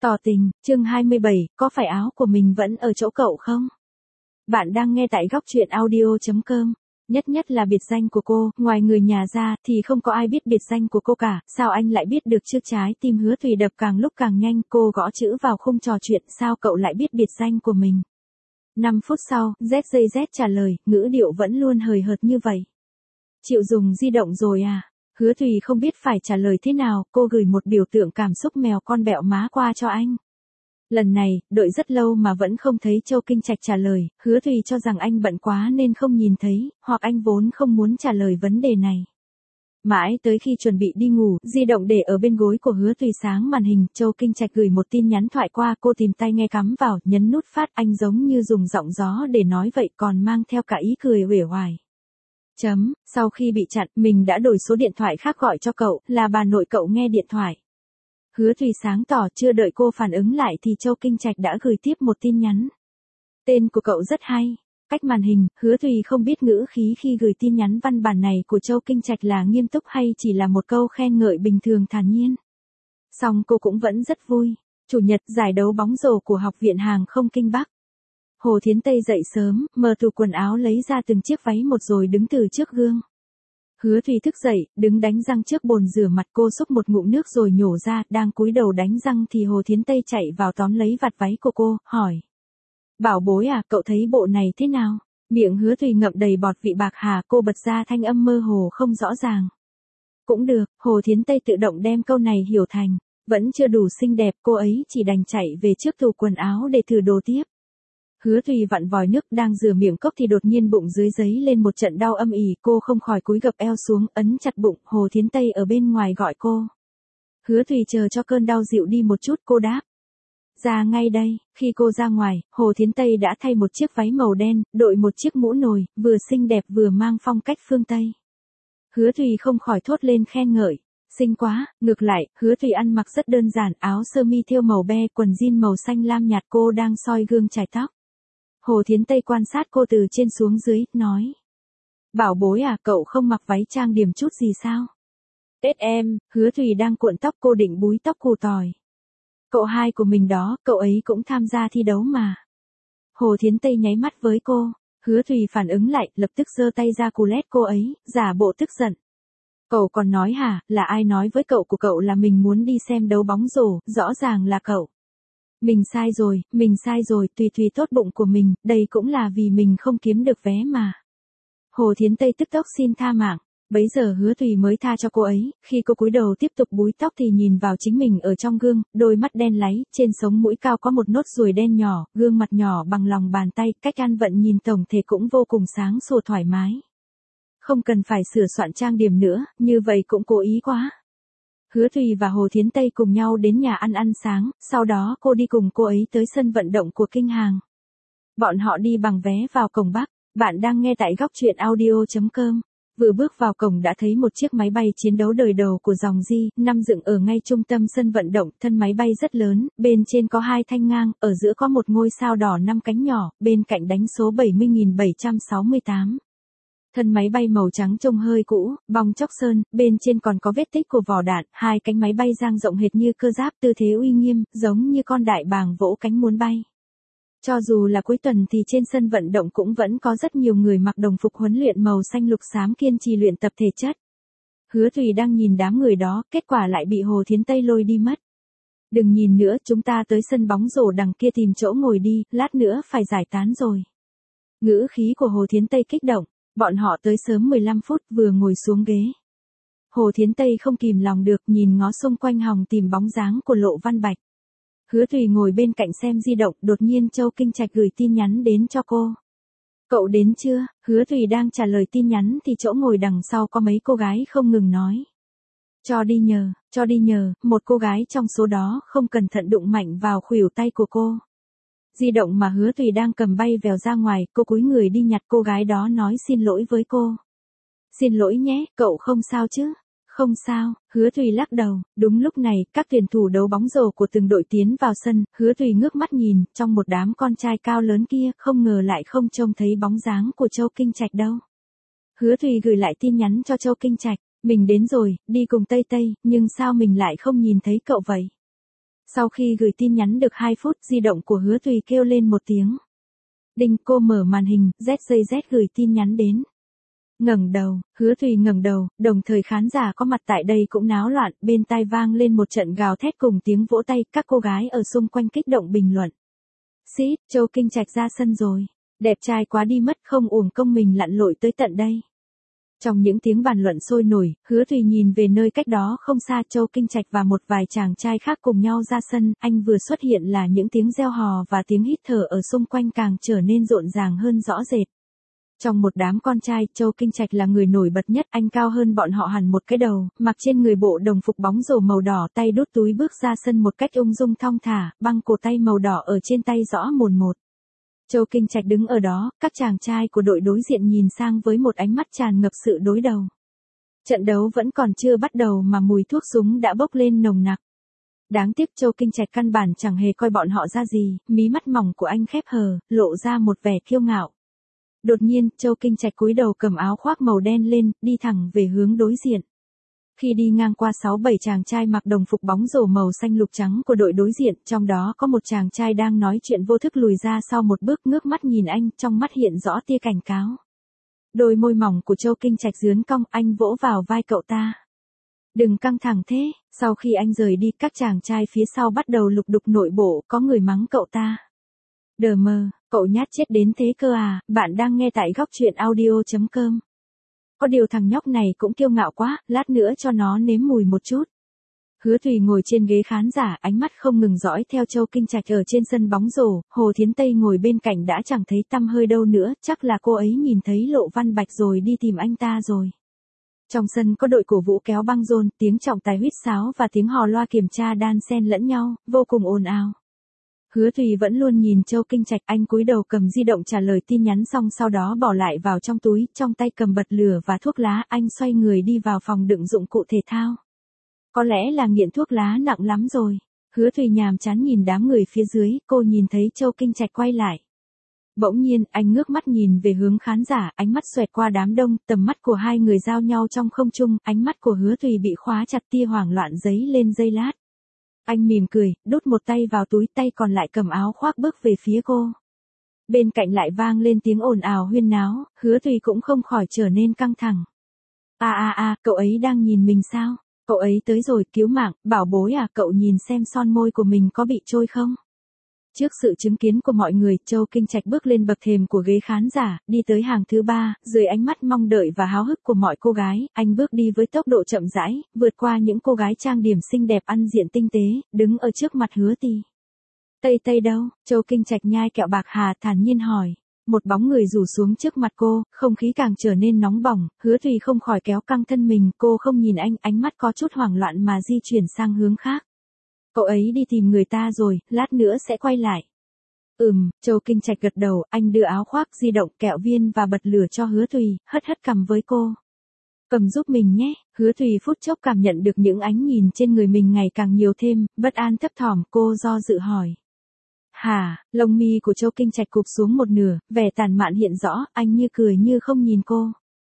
Tỏ tình, chương 27, có phải áo của mình vẫn ở chỗ cậu không? Bạn đang nghe tại góc truyện audio.com. Nhất là biệt danh của cô, ngoài người nhà ra thì không có ai biết biệt danh của cô cả, sao anh lại biết được chứ? Trái tim Hứa Thùy đập càng lúc càng nhanh, cô gõ chữ vào khung trò chuyện, sao cậu lại biết biệt danh của mình? 5 phút sau, ZJZ trả lời, ngữ điệu vẫn luôn hời hợt như vậy. Chịu dùng di động rồi à? Hứa Thùy không biết phải trả lời thế nào, cô gửi một biểu tượng cảm xúc mèo con bẹo má qua cho anh. Lần này, đợi rất lâu mà vẫn không thấy Châu Kinh Trạch trả lời, Hứa Thùy cho rằng anh bận quá nên không nhìn thấy, hoặc anh vốn không muốn trả lời vấn đề này. Mãi tới khi chuẩn bị đi ngủ, di động để ở bên gối của Hứa Thùy sáng màn hình, Châu Kinh Trạch gửi một tin nhắn thoại qua, cô tìm tai nghe cắm vào, nhấn nút phát, anh giống như dùng giọng gió để nói vậy còn mang theo cả ý cười uể oải. Sau khi bị chặn, mình đã đổi số điện thoại khác gọi cho cậu, là bà nội cậu nghe điện thoại. Hứa Thùy sáng tỏ, chưa đợi cô phản ứng lại thì Châu Kinh Trạch đã gửi tiếp một tin nhắn. Tên của cậu rất hay. Cách màn hình, Hứa Thùy không biết ngữ khí khi gửi tin nhắn văn bản này của Châu Kinh Trạch là nghiêm túc hay chỉ là một câu khen ngợi bình thường thản nhiên. Song cô cũng vẫn rất vui. Chủ nhật, giải đấu bóng rổ của Học viện Hàng không Kinh Bắc. Hồ Thiến Tây dậy sớm, mở tủ quần áo lấy ra từng chiếc váy một rồi đứng từ trước gương. Hứa Thùy thức dậy, đứng đánh răng trước bồn rửa mặt, cô xúc một ngụm nước rồi nhổ ra, đang cúi đầu đánh răng thì Hồ Thiến Tây chạy vào tóm lấy vạt váy của cô, hỏi. Bảo bối à, cậu thấy bộ này thế nào? Miệng Hứa Thùy ngậm đầy bọt vị bạc hà, cô bật ra thanh âm mơ hồ không rõ ràng. Cũng được, Hồ Thiến Tây tự động đem câu này hiểu thành, vẫn chưa đủ xinh đẹp, cô ấy chỉ đành chạy về trước tủ quần áo để thử đồ tiếp. Hứa Thùy vặn vòi nước đang rửa miệng cốc thì đột nhiên bụng dưới dấy lên một trận đau âm ỉ, cô không khỏi cúi gập eo xuống, ấn chặt bụng, Hồ Thiến Tây ở bên ngoài gọi cô. Hứa Thùy chờ cho cơn đau dịu đi một chút, cô đáp. Ra ngay đây, khi cô ra ngoài, Hồ Thiến Tây đã thay một chiếc váy màu đen, đội một chiếc mũ nồi, vừa xinh đẹp vừa mang phong cách phương Tây. Hứa Thùy không khỏi thốt lên khen ngợi. Xinh quá, ngược lại, Hứa Thùy ăn mặc rất đơn giản, áo sơ mi thêu màu be, quần jean màu xanh lam nhạt, cô đang soi gương chải tóc. Hồ Thiến Tây quan sát cô từ trên xuống dưới, nói. Bảo bối à, cậu không mặc váy trang điểm chút gì sao? Tết em, Hứa Thùy đang cuộn tóc, cô định búi tóc cù tỏi. Cậu hai của mình đó, cậu ấy cũng tham gia thi đấu mà. Hồ Thiến Tây nháy mắt với cô, Hứa Thùy phản ứng lại, lập tức giơ tay ra cù lét cô ấy, giả bộ tức giận. Cậu còn nói hả, là ai nói với cậu của cậu là mình muốn đi xem đấu bóng rổ, rõ ràng là cậu. Mình sai rồi, tùy tốt bụng của mình, đây cũng là vì mình không kiếm được vé mà. Hồ Thiến Tây tức tốc xin tha mạng, bấy giờ Hứa Thùy mới tha cho cô ấy, khi cô cúi đầu tiếp tục búi tóc thì nhìn vào chính mình ở trong gương, đôi mắt đen láy, trên sống mũi cao có một nốt ruồi đen nhỏ, gương mặt nhỏ bằng lòng bàn tay, cách ăn vận nhìn tổng thể cũng vô cùng sáng sủa thoải mái. Không cần phải sửa soạn trang điểm nữa, như vậy cũng cố ý quá. Hứa Thùy và Hồ Thiến Tây cùng nhau đến nhà ăn sáng, sau đó cô đi cùng cô ấy tới sân vận động của Kinh Hàng. Bọn họ đi bằng vé vào cổng Bắc, bạn đang nghe tại góc truyện audio.com. Vừa bước vào cổng đã thấy một chiếc máy bay chiến đấu đời đầu của dòng J-5 dựng ở ngay trung tâm sân vận động, thân máy bay rất lớn, bên trên có 2 thanh ngang, ở giữa có một ngôi sao đỏ 5 cánh nhỏ, bên cạnh đánh số 70.768. Thân máy bay màu trắng trông hơi cũ, bong chóc sơn, bên trên còn có vết tích của vỏ đạn, 2 cánh máy bay dang rộng hệt như cơ giáp, tư thế uy nghiêm, giống như con đại bàng vỗ cánh muốn bay. Cho dù là cuối tuần thì trên sân vận động cũng vẫn có rất nhiều người mặc đồng phục huấn luyện màu xanh lục xám kiên trì luyện tập thể chất. Hứa Thùy đang nhìn đám người đó, kết quả lại bị Hồ Thiến Tây lôi đi mất. Đừng nhìn nữa, chúng ta tới sân bóng rổ đằng kia tìm chỗ ngồi đi, lát nữa phải giải tán rồi. Ngữ khí của Hồ Thiến Tây kích động. Bọn họ tới sớm 15 phút, vừa ngồi xuống ghế. Hồ Thiến Tây không kìm lòng được, nhìn ngó xung quanh hòng tìm bóng dáng của Lộ Văn Bạch. Hứa Thùy ngồi bên cạnh xem di động, đột nhiên Châu Kinh Trạch gửi tin nhắn đến cho cô. Cậu đến chưa? Hứa Thùy đang trả lời tin nhắn thì chỗ ngồi đằng sau có mấy cô gái không ngừng nói. Cho đi nhờ, một cô gái trong số đó không cẩn thận đụng mạnh vào khuỷu tay của cô. Di động mà Hứa Thùy đang cầm bay vèo ra ngoài, cô cúi người đi nhặt, cô gái đó nói xin lỗi với cô. Xin lỗi nhé, cậu không sao chứ? Không sao, Hứa Thùy lắc đầu. Đúng lúc này, các tuyển thủ đấu bóng rổ của từng đội tiến vào sân, Hứa Thùy ngước mắt nhìn, trong một đám con trai cao lớn kia, không ngờ lại không trông thấy bóng dáng của Châu Kinh Trạch đâu. Hứa Thùy gửi lại tin nhắn cho Châu Kinh Trạch, mình đến rồi, đi cùng Tây Tây, nhưng sao mình lại không nhìn thấy cậu vậy? Sau khi gửi tin nhắn được 2 phút, di động của Hứa Tùy kêu lên một tiếng. Đinh, cô mở màn hình, ZJZ gửi tin nhắn đến. Ngẩng đầu, Hứa Tùy ngẩng đầu, đồng thời khán giả có mặt tại đây cũng náo loạn, bên tai vang lên một trận gào thét cùng tiếng vỗ tay, các cô gái ở xung quanh kích động bình luận. Xít, Châu Kinh Trạch ra sân rồi, đẹp trai quá đi mất, không uổng công mình lặn lội tới tận đây. Trong những tiếng bàn luận sôi nổi, Hứa Tùy nhìn về nơi cách đó không xa, Châu Kinh Trạch và một vài chàng trai khác cùng nhau ra sân, anh vừa xuất hiện là những tiếng reo hò và tiếng hít thở ở xung quanh càng trở nên rộn ràng hơn rõ rệt. Trong một đám con trai, Châu Kinh Trạch là người nổi bật nhất, anh cao hơn bọn họ hẳn một cái đầu, mặc trên người bộ đồng phục bóng rổ màu đỏ, tay đút túi bước ra sân một cách ung dung thong thả, băng cổ tay màu đỏ ở trên tay rõ mồn một. Châu Kinh Trạch đứng ở đó, các chàng trai của đội đối diện nhìn sang với một ánh mắt tràn ngập sự đối đầu. Trận đấu vẫn còn chưa bắt đầu mà mùi thuốc súng đã bốc lên nồng nặc. Đáng tiếc Châu Kinh Trạch căn bản chẳng hề coi bọn họ ra gì, mí mắt mỏng của anh khép hờ, lộ ra một vẻ kiêu ngạo. Đột nhiên, Châu Kinh Trạch cúi đầu cầm áo khoác màu đen lên, đi thẳng về hướng đối diện. Khi đi ngang qua 6-7 chàng trai mặc đồng phục bóng rổ màu xanh lục trắng của đội đối diện, trong đó có một chàng trai đang nói chuyện vô thức lùi ra sau một bước, ngước mắt nhìn anh, trong mắt hiện rõ tia cảnh cáo. Đôi môi mỏng của Châu Kinh Trạch dướn cong, anh vỗ vào vai cậu ta. Đừng căng thẳng thế, sau khi anh rời đi, các chàng trai phía sau bắt đầu lục đục nội bộ, có người mắng cậu ta. Đờ mờ, cậu nhát chết đến thế cơ à, bạn đang nghe tại góc truyện audio.com. Có điều thằng nhóc này cũng kiêu ngạo quá, lát nữa cho nó nếm mùi một chút. Hứa Tùy ngồi trên ghế khán giả, ánh mắt không ngừng dõi theo Châu Kinh Trạch ở trên sân bóng rổ, Hồ Thiến Tây ngồi bên cạnh đã chẳng thấy tăm hơi đâu nữa, chắc là cô ấy nhìn thấy Lộ Văn Bạch rồi đi tìm anh ta rồi. Trong sân có đội cổ vũ kéo băng rôn, tiếng trọng tài huýt sáo và tiếng hò loa kiểm tra đan xen lẫn nhau, vô cùng ồn ào. Hứa Tùy vẫn luôn nhìn Châu Kinh Trạch, anh cúi đầu cầm di động trả lời tin nhắn xong sau đó bỏ lại vào trong túi, trong tay cầm bật lửa và thuốc lá, anh xoay người đi vào phòng đựng dụng cụ thể thao. Có lẽ là nghiện thuốc lá nặng lắm rồi. Hứa Tùy nhàm chán nhìn đám người phía dưới, cô nhìn thấy Châu Kinh Trạch quay lại. Bỗng nhiên, anh ngước mắt nhìn về hướng khán giả, ánh mắt xoẹt qua đám đông, tầm mắt của hai người giao nhau trong không trung, ánh mắt của Hứa Tùy bị khóa chặt, tia hoảng loạn dấy lên giây lát. Anh mỉm cười, đút một tay vào túi, tay còn lại cầm áo khoác bước về phía cô. Bên cạnh lại vang lên tiếng ồn ào huyên náo, Hứa Tùy cũng không khỏi trở nên căng thẳng. Cậu ấy đang nhìn mình sao? Cậu ấy tới rồi, cứu mạng, bảo bối à, cậu nhìn xem son môi của mình có bị trôi không? Trước sự chứng kiến của mọi người, Châu Kinh Trạch bước lên bậc thềm của ghế khán giả, đi tới hàng thứ 3, dưới ánh mắt mong đợi và háo hức của mọi cô gái, anh bước đi với tốc độ chậm rãi, vượt qua những cô gái trang điểm xinh đẹp ăn diện tinh tế, đứng ở trước mặt Hứa Tùy. Tây đâu? Châu Kinh Trạch nhai kẹo bạc hà thản nhiên hỏi. Một bóng người rủ xuống trước mặt cô, không khí càng trở nên nóng bỏng, Hứa Tùy không khỏi kéo căng thân mình, cô không nhìn anh, ánh mắt có chút hoảng loạn mà di chuyển sang hướng khác. Cậu ấy đi tìm người ta rồi, lát nữa sẽ quay lại. Châu Kinh Trạch gật đầu, anh đưa áo khoác, di động, kẹo viên và bật lửa cho Hứa Tùy, hất cằm với cô. Cầm giúp mình nhé, Hứa Tùy phút chốc cảm nhận được những ánh nhìn trên người mình ngày càng nhiều thêm, bất an thấp thỏm, cô do dự hỏi. Hả, lông mi của Châu Kinh Trạch cụp xuống một nửa, vẻ tàn mạn hiện rõ, anh như cười như không nhìn cô.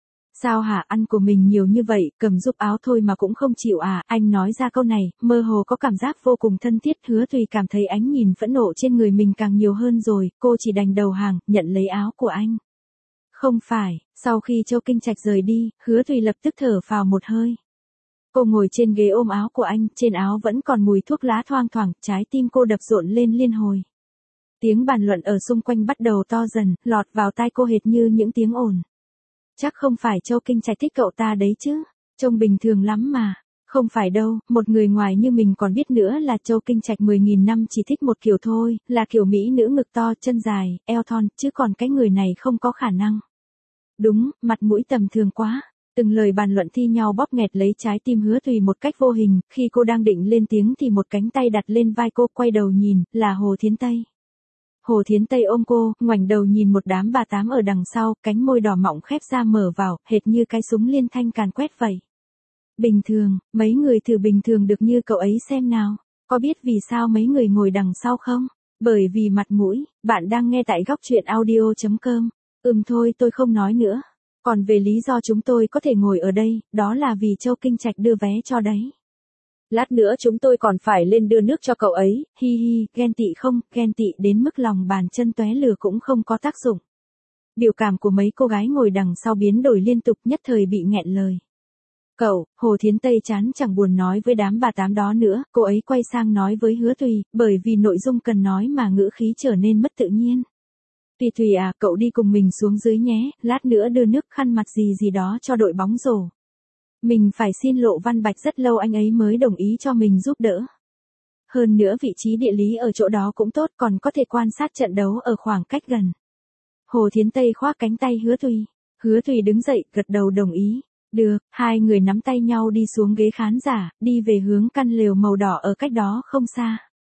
Sao hả, ăn của mình nhiều như vậy, cầm giúp áo thôi mà cũng không chịu à, anh nói ra câu này, mơ hồ có cảm giác vô cùng thân thiết, Hứa Tùy cảm thấy ánh nhìn phẫn nộ trên người mình càng nhiều hơn rồi, cô chỉ đành đầu hàng, nhận lấy áo của anh. Không phải, sau khi Châu Kinh Trạch rời đi, Hứa Tùy lập tức thở phào một hơi. Cô ngồi trên ghế ôm áo của anh, trên áo vẫn còn mùi thuốc lá thoang thoảng, trái tim cô đập rộn lên liên hồi. Tiếng bàn luận ở xung quanh bắt đầu to dần, lọt vào tai cô hệt như những tiếng ồn. Chắc không phải Châu Kinh Trạch thích cậu ta đấy chứ, trông bình thường lắm mà. Không phải đâu, một người ngoài như mình còn biết nữa là Châu Kinh Trạch 10.000 năm chỉ thích một kiểu thôi, là kiểu mỹ nữ ngực to, chân dài, eo thon, chứ còn cái người này không có khả năng. Đúng, mặt mũi tầm thường quá. Từng lời bàn luận thi nhau bóp nghẹt lấy trái tim Hứa Tùy một cách vô hình, khi cô đang định lên tiếng thì một cánh tay đặt lên vai cô, quay đầu nhìn, là Hồ Thiến Tây. Hồ Thiến Tây ôm cô, ngoảnh đầu nhìn một đám bà tám ở đằng sau, cánh môi đỏ mọng khép ra mở vào, hệt như cái súng liên thanh càn quét vậy. Bình thường, mấy người thử bình thường được như cậu ấy xem nào. Có biết vì sao mấy người ngồi đằng sau không? Bởi vì mặt mũi. Bạn đang nghe tại góc truyện audio.com. Thôi tôi không nói nữa. Còn về lý do chúng tôi có thể ngồi ở đây, đó là vì Châu Kinh Trạch đưa vé cho đấy. Lát nữa chúng tôi còn phải lên đưa nước cho cậu ấy, hi hi, ghen tị không, ghen tị đến mức lòng bàn chân tóe lửa cũng không có tác dụng. Biểu cảm của mấy cô gái ngồi đằng sau biến đổi liên tục, nhất thời bị nghẹn lời. Cậu, Hồ Thiến Tây chán chẳng buồn nói với đám bà tám đó nữa, cô ấy quay sang nói với Hứa Tùy, bởi vì nội dung cần nói mà ngữ khí trở nên mất tự nhiên. Tùy Tùy à, cậu đi cùng mình xuống dưới nhé, lát nữa đưa nước khăn mặt gì đó cho đội bóng rổ. Mình phải xin Lộ Văn Bạch rất lâu anh ấy mới đồng ý cho mình giúp đỡ. Hơn nữa vị trí địa lý ở chỗ đó cũng tốt, còn có thể quan sát trận đấu ở khoảng cách gần. Hồ Thiến Tây khoác cánh tay Hứa Tùy. Hứa Tùy đứng dậy, gật đầu đồng ý. Được, hai người nắm tay nhau đi xuống ghế khán giả, đi về hướng căn lều màu đỏ ở cách đó không xa.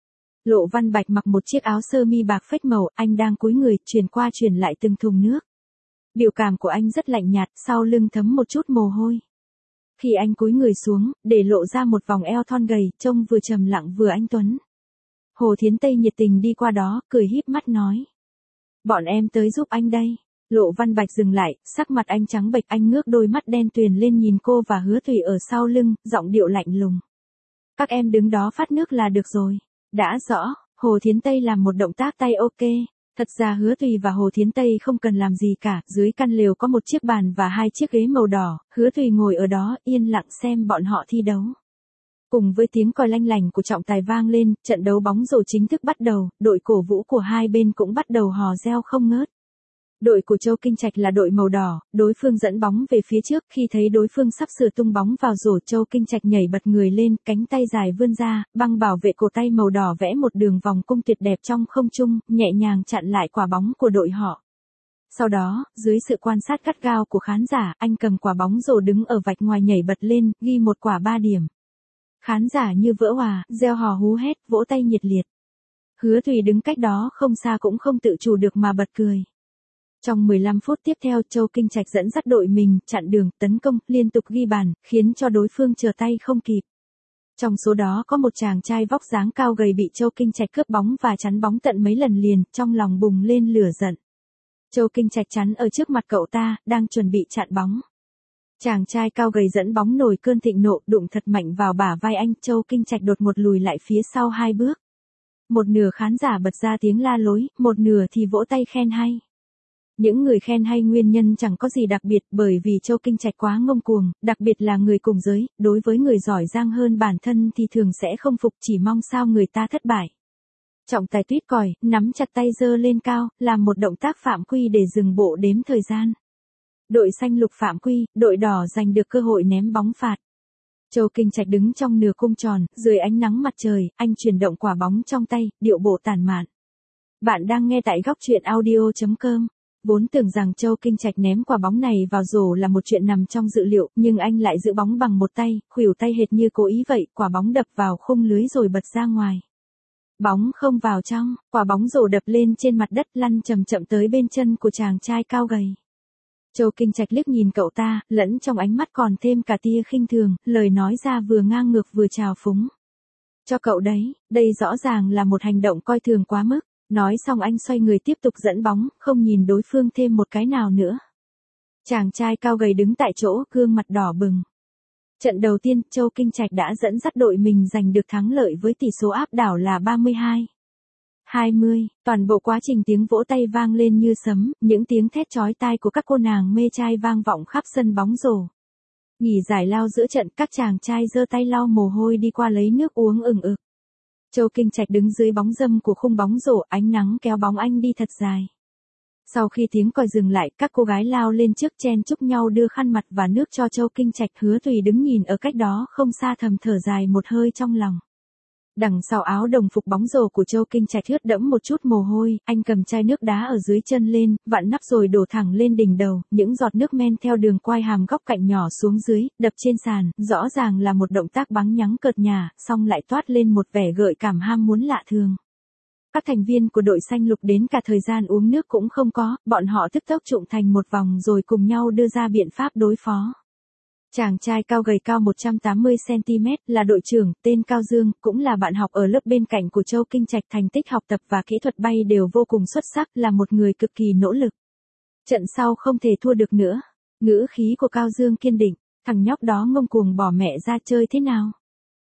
Lộ Văn Bạch mặc một chiếc áo sơ mi bạc phết màu, anh đang cúi người, chuyển qua chuyển lại từng thùng nước. Biểu cảm của anh rất lạnh nhạt, sau lưng thấm một chút mồ hôi. Khi anh cúi người xuống, để lộ ra một vòng eo thon gầy, trông vừa trầm lặng vừa anh tuấn. Hồ Thiến Tây nhiệt tình đi qua đó, cười híp mắt nói. Bọn em tới giúp anh đây. Lộ Văn Bạch dừng lại, sắc mặt anh trắng bệch, anh ngước đôi mắt đen tuyền lên nhìn cô và Hứa Tùy ở sau lưng, giọng điệu lạnh lùng. Các em đứng đó phát nước là được rồi. Đã rõ, Hồ Thiến Tây làm một động tác tay ok. Thật ra Hứa Tùy và Hồ Thiến Tây không cần làm gì cả, dưới căn lều có một chiếc bàn và hai chiếc ghế màu đỏ, Hứa Tùy ngồi ở đó yên lặng xem bọn họ thi đấu. Cùng với tiếng còi lanh lảnh của trọng tài vang lên, trận đấu bóng rổ chính thức bắt đầu, đội cổ vũ của hai bên cũng bắt đầu hò reo không ngớt. Đội của Châu Kinh Trạch là đội màu đỏ, đối phương dẫn bóng về phía trước, khi thấy đối phương sắp sửa tung bóng vào rổ, Châu Kinh Trạch nhảy bật người lên, cánh tay dài vươn ra, băng bảo vệ cổ tay màu đỏ vẽ một đường vòng cung tuyệt đẹp trong không trung, nhẹ nhàng chặn lại quả bóng của đội họ. Sau đó, dưới sự quan sát gắt gao của khán giả, anh cầm quả bóng rổ đứng ở vạch ngoài nhảy bật lên, ghi một quả 3 điểm. Khán giả như vỡ òa, reo hò hú hét, vỗ tay nhiệt liệt. Hứa Tùy đứng cách đó không xa cũng không tự chủ được mà bật cười. Trong 15 phút tiếp theo, Châu Kinh Trạch dẫn dắt đội mình, chặn đường, tấn công, liên tục ghi bàn, khiến cho đối phương trở tay không kịp. Trong số đó có một chàng trai vóc dáng cao gầy bị Châu Kinh Trạch cướp bóng và chắn bóng tận mấy lần liền, trong lòng bùng lên lửa giận. Châu Kinh Trạch chắn ở trước mặt cậu ta, đang chuẩn bị chặn bóng. Chàng trai cao gầy dẫn bóng nổi cơn thịnh nộ, đụng thật mạnh vào bả vai anh, Châu Kinh Trạch đột ngột lùi lại phía sau 2 bước. Một nửa khán giả bật ra tiếng la lối, một nửa thì vỗ tay khen hay. Những người khen hay nguyên nhân chẳng có gì đặc biệt, bởi vì Châu Kinh Trạch quá ngông cuồng, đặc biệt là người cùng giới, đối với người giỏi giang hơn bản thân thì thường sẽ không phục, chỉ mong sao người ta thất bại. Trọng tài tuýt còi, nắm chặt tay giơ lên cao, làm một động tác phạm quy để dừng bộ đếm thời gian. Đội xanh lục phạm quy, đội đỏ giành được cơ hội ném bóng phạt. Châu Kinh Trạch đứng trong nửa cung tròn, dưới ánh nắng mặt trời, anh chuyển động quả bóng trong tay, điệu bộ tản mạn. Bạn đang nghe tại góc truyện audio.com. Vốn tưởng rằng Châu Kinh Trạch ném quả bóng này vào rổ là một chuyện nằm trong dự liệu, nhưng anh lại giữ bóng bằng một tay, khuỷu tay hệt như cố ý vậy, quả bóng đập vào khung lưới rồi bật ra ngoài. Bóng không vào trong, quả bóng rổ đập lên trên mặt đất, lăn chậm chậm tới bên chân của chàng trai cao gầy. Châu Kinh Trạch liếc nhìn cậu ta, lẫn trong ánh mắt còn thêm cả tia khinh thường, lời nói ra vừa ngang ngược vừa trào phúng. Cho cậu đấy, đây rõ ràng là một hành động coi thường quá mức. Nói xong anh xoay người tiếp tục dẫn bóng, không nhìn đối phương thêm một cái nào nữa. Chàng trai cao gầy đứng tại chỗ, gương mặt đỏ bừng. Trận đầu tiên, Châu Kinh Trạch đã dẫn dắt đội mình giành được thắng lợi với tỷ số áp đảo là 32-20. Toàn bộ quá trình tiếng vỗ tay vang lên như sấm, những tiếng thét chói tai của các cô nàng mê trai vang vọng khắp sân bóng rổ. Nghỉ giải lao giữa trận, các chàng trai giơ tay lau mồ hôi đi qua lấy nước uống ừng ực. Châu Kinh Trạch đứng dưới bóng râm của khung bóng rổ, ánh nắng kéo bóng anh đi thật dài. Sau khi tiếng còi dừng lại, các cô gái lao lên trước chen chúc nhau đưa khăn mặt và nước cho Châu Kinh Trạch. Hứa Tùy đứng nhìn ở cách đó không xa thầm thở dài một hơi trong lòng. Đằng sau áo đồng phục bóng rổ của Châu Kinh Trạch ướt đẫm một chút mồ hôi, anh cầm chai nước đá ở dưới chân lên, vặn nắp rồi đổ thẳng lên đỉnh đầu, những giọt nước men theo đường quai hàm góc cạnh nhỏ xuống dưới, đập trên sàn, rõ ràng là một động tác báng nhắng cợt nhả, song lại toát lên một vẻ gợi cảm ham muốn lạ thường. Các thành viên của đội xanh lục đến cả thời gian uống nước cũng không có, bọn họ tức tốc trụng thành một vòng rồi cùng nhau đưa ra biện pháp đối phó. Chàng trai cao gầy cao 180cm là đội trưởng, tên Cao Dương, cũng là bạn học ở lớp bên cạnh của Châu Kinh Trạch, thành tích học tập và kỹ thuật bay đều vô cùng xuất sắc, là một người cực kỳ nỗ lực. Trận sau không thể thua được nữa. Ngữ khí của Cao Dương kiên định, thằng nhóc đó ngông cuồng bỏ mẹ ra chơi thế nào?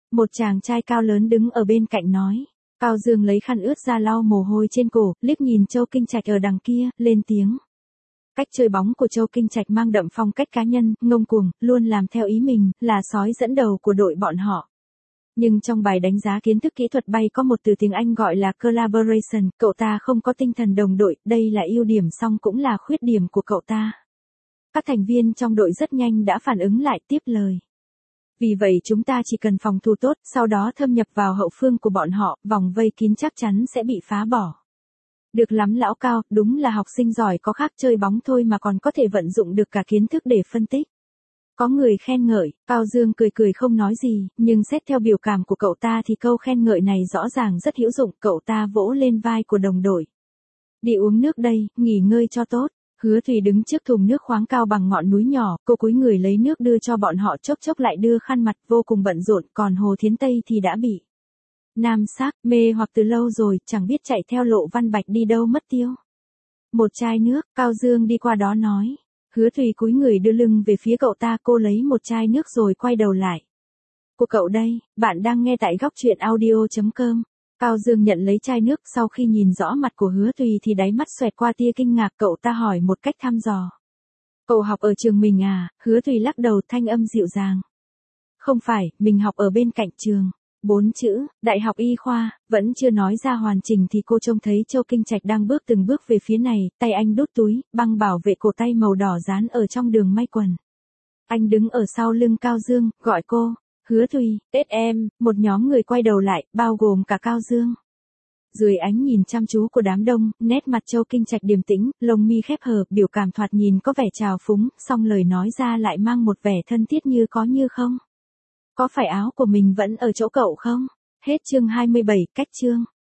Một chàng trai cao lớn đứng ở bên cạnh nói. Cao Dương lấy khăn ướt ra lau mồ hôi trên cổ, liếc nhìn Châu Kinh Trạch ở đằng kia, lên tiếng. Cách chơi bóng của Châu Kinh Trạch mang đậm phong cách cá nhân, ngông cuồng, luôn làm theo ý mình, là sói dẫn đầu của đội bọn họ. Nhưng trong bài đánh giá kiến thức kỹ thuật bay có một từ tiếng Anh gọi là collaboration, cậu ta không có tinh thần đồng đội, đây là ưu điểm song cũng là khuyết điểm của cậu ta. Các thành viên trong đội rất nhanh đã phản ứng lại tiếp lời. Vì vậy chúng ta chỉ cần phòng thủ tốt, sau đó thâm nhập vào hậu phương của bọn họ, vòng vây kín chắc chắn sẽ bị phá bỏ. Được lắm lão Cao, đúng là học sinh giỏi có khác chơi bóng thôi mà còn có thể vận dụng được cả kiến thức để phân tích. Có người khen ngợi, Cao Dương cười cười không nói gì, nhưng xét theo biểu cảm của cậu ta thì câu khen ngợi này rõ ràng rất hữu dụng, cậu ta vỗ lên vai của đồng đội. Đi uống nước đây, nghỉ ngơi cho tốt. Hứa Thùy đứng trước thùng nước khoáng cao bằng ngọn núi nhỏ, cô cúi người lấy nước đưa cho bọn họ, chốc chốc lại đưa khăn mặt, vô cùng bận rộn, còn Hồ Thiến Tây thì đã bị nam sắc, mê hoặc từ lâu rồi, chẳng biết chạy theo Lộ Văn Bạch đi đâu mất tiêu. Một chai nước, Cao Dương đi qua đó nói. Hứa Thùy cúi người đưa lưng về phía cậu ta, cô lấy một chai nước rồi quay đầu lại. Của cậu đây, bạn đang nghe tại góc truyện audio.com. Cao Dương nhận lấy chai nước, sau khi nhìn rõ mặt của Hứa Thùy thì đáy mắt xoẹt qua tia kinh ngạc, cậu ta hỏi một cách thăm dò. Cậu học ở trường mình à? Hứa Thùy lắc đầu, thanh âm dịu dàng. Không phải, mình học ở bên cạnh trường. 4 chữ, Đại học Y khoa, vẫn chưa nói ra hoàn chỉnh thì cô trông thấy Châu Kinh Trạch đang bước từng bước về phía này, tay anh đút túi, băng bảo vệ cổ tay màu đỏ dán ở trong đường may quần. Anh đứng ở sau lưng Cao Dương, gọi cô. Hứa Thùy, Tết em, một nhóm người quay đầu lại, bao gồm cả Cao Dương. Dưới ánh nhìn chăm chú của đám đông, nét mặt Châu Kinh Trạch điềm tĩnh, lông mi khép hờ, biểu cảm thoạt nhìn có vẻ trào phúng, song lời nói ra lại mang một vẻ thân thiết như có như không. Có phải áo của mình vẫn ở chỗ cậu không? Hết chương 27, cách chương.